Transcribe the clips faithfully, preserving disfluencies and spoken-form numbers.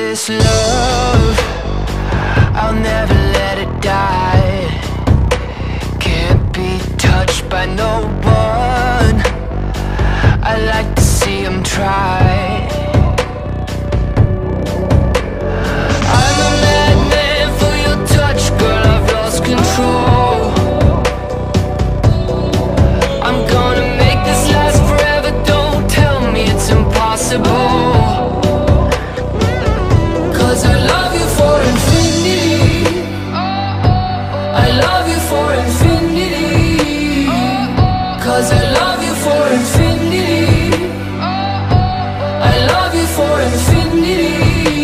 this love, I'll never let it die. Can't be touched by no one, I like to see them try. I'm a madman for your touch, girl, I've lost control. I'm gonna make this last forever, don't tell me it's impossible. Cause I love you for infinity, I love you for infinity. Cause I love you for infinity, I love you for infinity.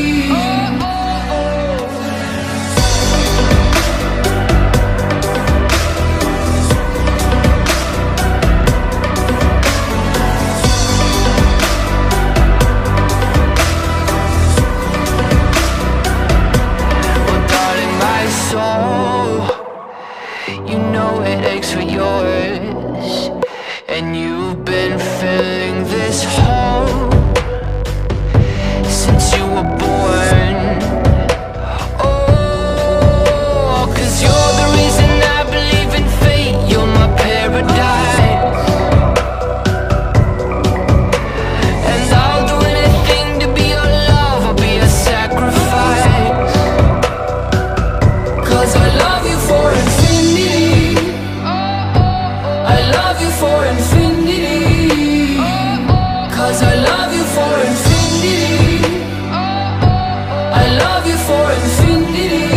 You know it aches for yours, and you've been filling this hole since you were born. Oh, cause you're the reason I believe in fate, you're my paradise. And I'll do anything to be your love, I'll be a sacrifice. Cause I love you for infinity, I love you for infinity. Cause I love you for infinity, I love you for infinity.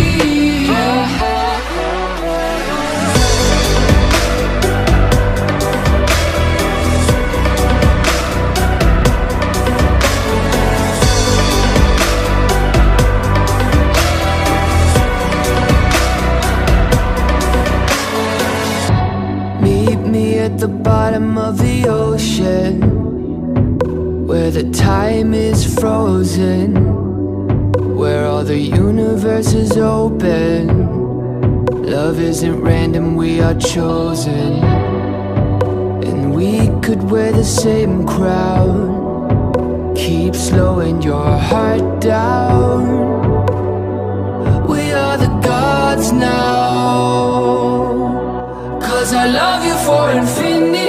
Meet me at the bottom of the ocean, where the time is frozen, where all the universe is open. Love isn't random, we are chosen. And we could wear the same crown, keep slowing your heart down. We are the gods now. Cause I love you for infinity,